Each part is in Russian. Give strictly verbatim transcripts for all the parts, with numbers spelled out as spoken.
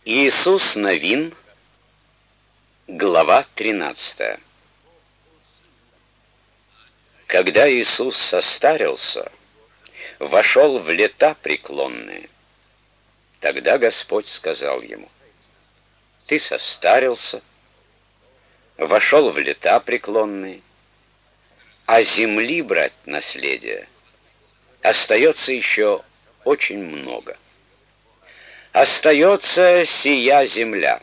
Иисус Навин, глава тринадцатая. Когда Иисус состарился, вошел в лета преклонные, тогда Господь сказал ему: «Ты состарился, вошел в лета преклонные, а земли брать наследие остается еще очень много. Остается сия земля,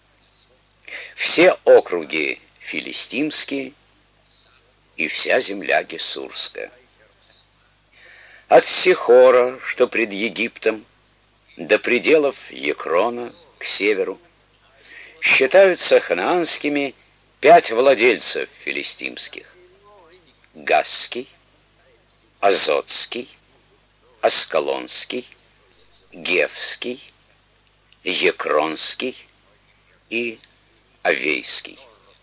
все округи филистимские и вся земля гессурская. От Сихора, что пред Египтом, до пределов Екрона к северу, считаются ханаанскими пять владельцев филистимских: Газский, Азотский, Аскалонский, Гевский, Екронский и Авейский.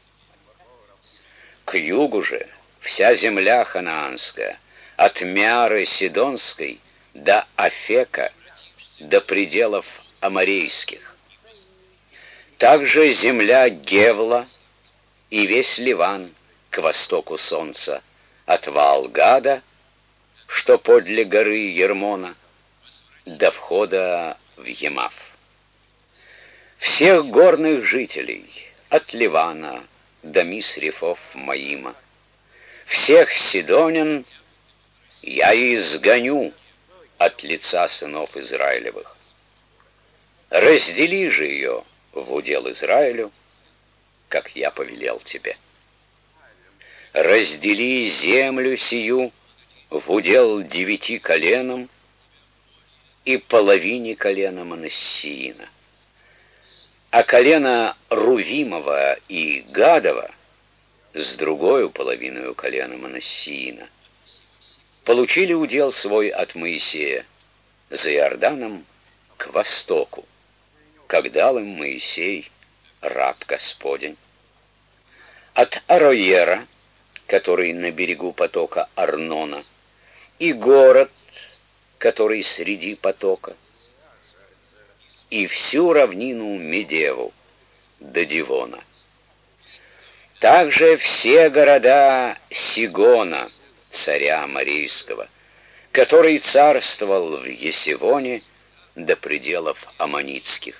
К югу же вся земля ханаанская, от Мяры Сидонской до Афека, до пределов Аморейских. Также земля Гевла и весь Ливан к востоку солнца, от Ваалгада, что подле горы Ермона, до входа в Емав. Всех горных жителей, от Ливана до Мисрефов Маима, всех сидонян я изгоню от лица сынов Израилевых. Раздели же ее в удел Израилю, как я повелел тебе. Раздели землю сию в удел девяти коленам и половине колена Манассиина. А колено Рувимова и Гадова с другою половиною колена Манассиина получили удел свой от Моисея за Иорданом к востоку, как дал им Моисей, раб Господень. От Ароера, который на берегу потока Арнона, и город, который среди потока, и всю равнину Медеву до Дивона. Также все города Сигона, царя Аморейского, который царствовал в Есивоне до пределов Аммонитских.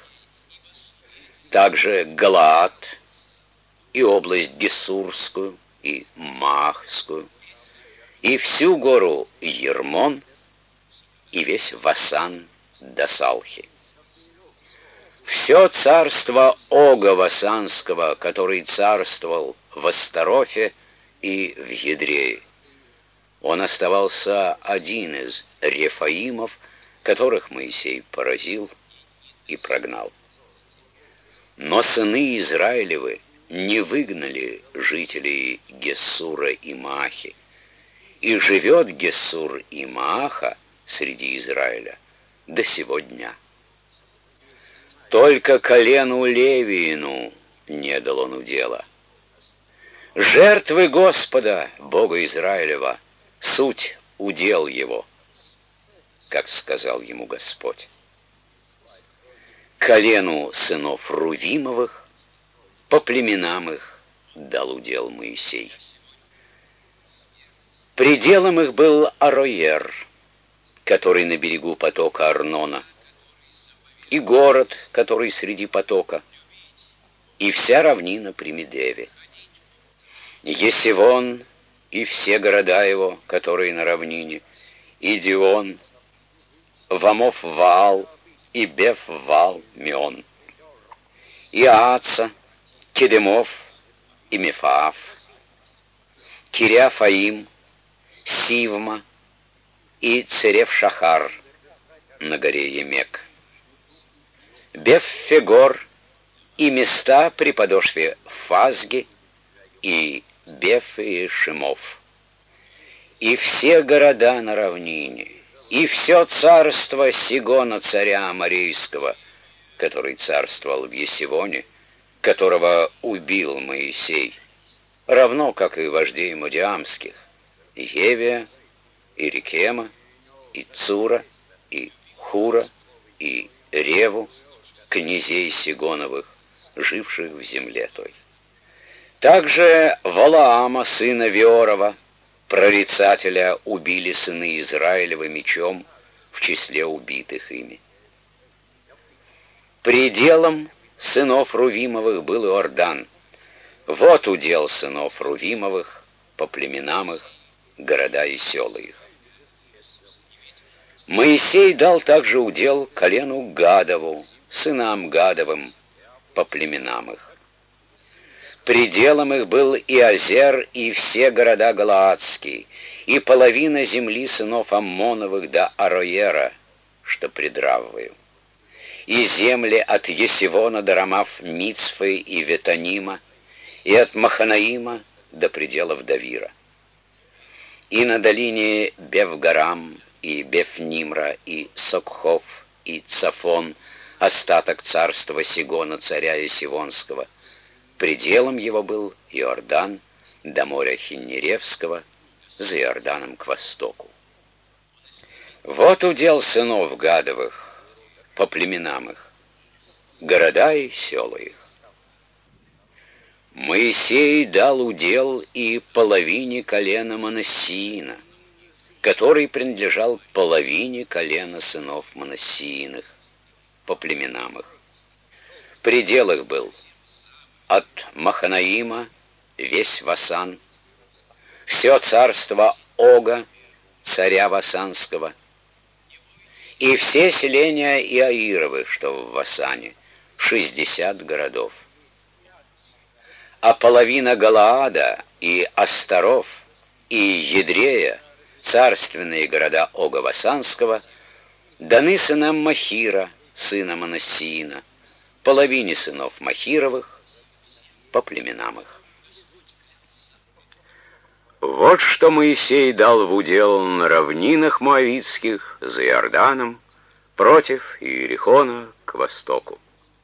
Также Галаад и область Гессурскую и Махскую, и всю гору Ермон, и весь Васан до Салхи. Все царство Ога Васанского, который царствовал в Астарофе и в Едрее. Он оставался один из Рефаимов, которых Моисей поразил и прогнал. Но сыны Израилевы не выгнали жителей Гессура и Маахи, и живет Гессур и Мааха среди Израиля до сего дня. Только колену Левиину не дал он удела. Жертвы Господа, Бога Израилева, суть удел его, как сказал ему Господь. Колену сынов Рувимовых по племенам их дал удел Моисей. Пределом их был Ароер, который на берегу потока Арнона, и город, который среди потока, и вся равнина при Медеве. Есивон и все города его, которые на равнине, и Дион, Вамов-Ваал и Беф-Ваал-Меон, и Ааца, Кедемов и Мефаав, Кириафаим, Сивма и Церев-Шахар на горе Емек, Беф-Фегор и места при подошве Фазги и Беф и Шимов, и все города на равнине, и все царство Сигона царя Аморейского, который царствовал в Есивоне, которого убил Моисей, равно как и вождей Мадиамских, Евия, и Рекема, и Цура, и Хура, и Реву, князей Сигоновых, живших в земле той. Также Валаама, сына Веорова, прорицателя, убили сыны Израилева мечом в числе убитых ими. Пределом сынов Рувимовых был Иордан. Вот удел сынов Рувимовых по племенам их, города и села их. Моисей дал также удел колену Гадову, сынам Гадовым, по племенам их. Пределом их был и Азер, и все города Галаадские, и половина земли сынов Аммоновых до Ароера, что пред Раввою, и земли от Есивона до Рамав Мицфы и Ветанима, и от Маханаима до пределов Давира, и на долине Бевгарам, и Бефнимра, и Сокхов, и Цафон, остаток царства Сигона, царя Есивонского. Пределом его был Иордан до моря Хиннеревского, за Иорданом к востоку. Вот удел сынов Гадовых по племенам их, города и села их. Моисей дал удел и половине колена Манассиина, который принадлежал половине колена сынов Манассииных, по племенам их. Предел их был от Маханаима весь Васан, все царство Ога, царя Васанского, и все селения Иаировы, что в Васане, шестьдесят городов. А половина Галаада и Астаров и Едрея, царственные города Ога Васанского, даны сынам Махира, сына Манассиина, половине сынов Махировых, по племенам их. Вот что Моисей дал в удел на равнинах Моавитских за Иорданом против Иерихона к востоку.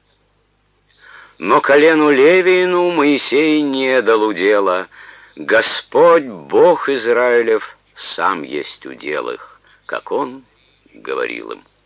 Но колену Левиину Моисей не дал удела. Господь, Бог Израилев, сам есть удел их, как он говорил им.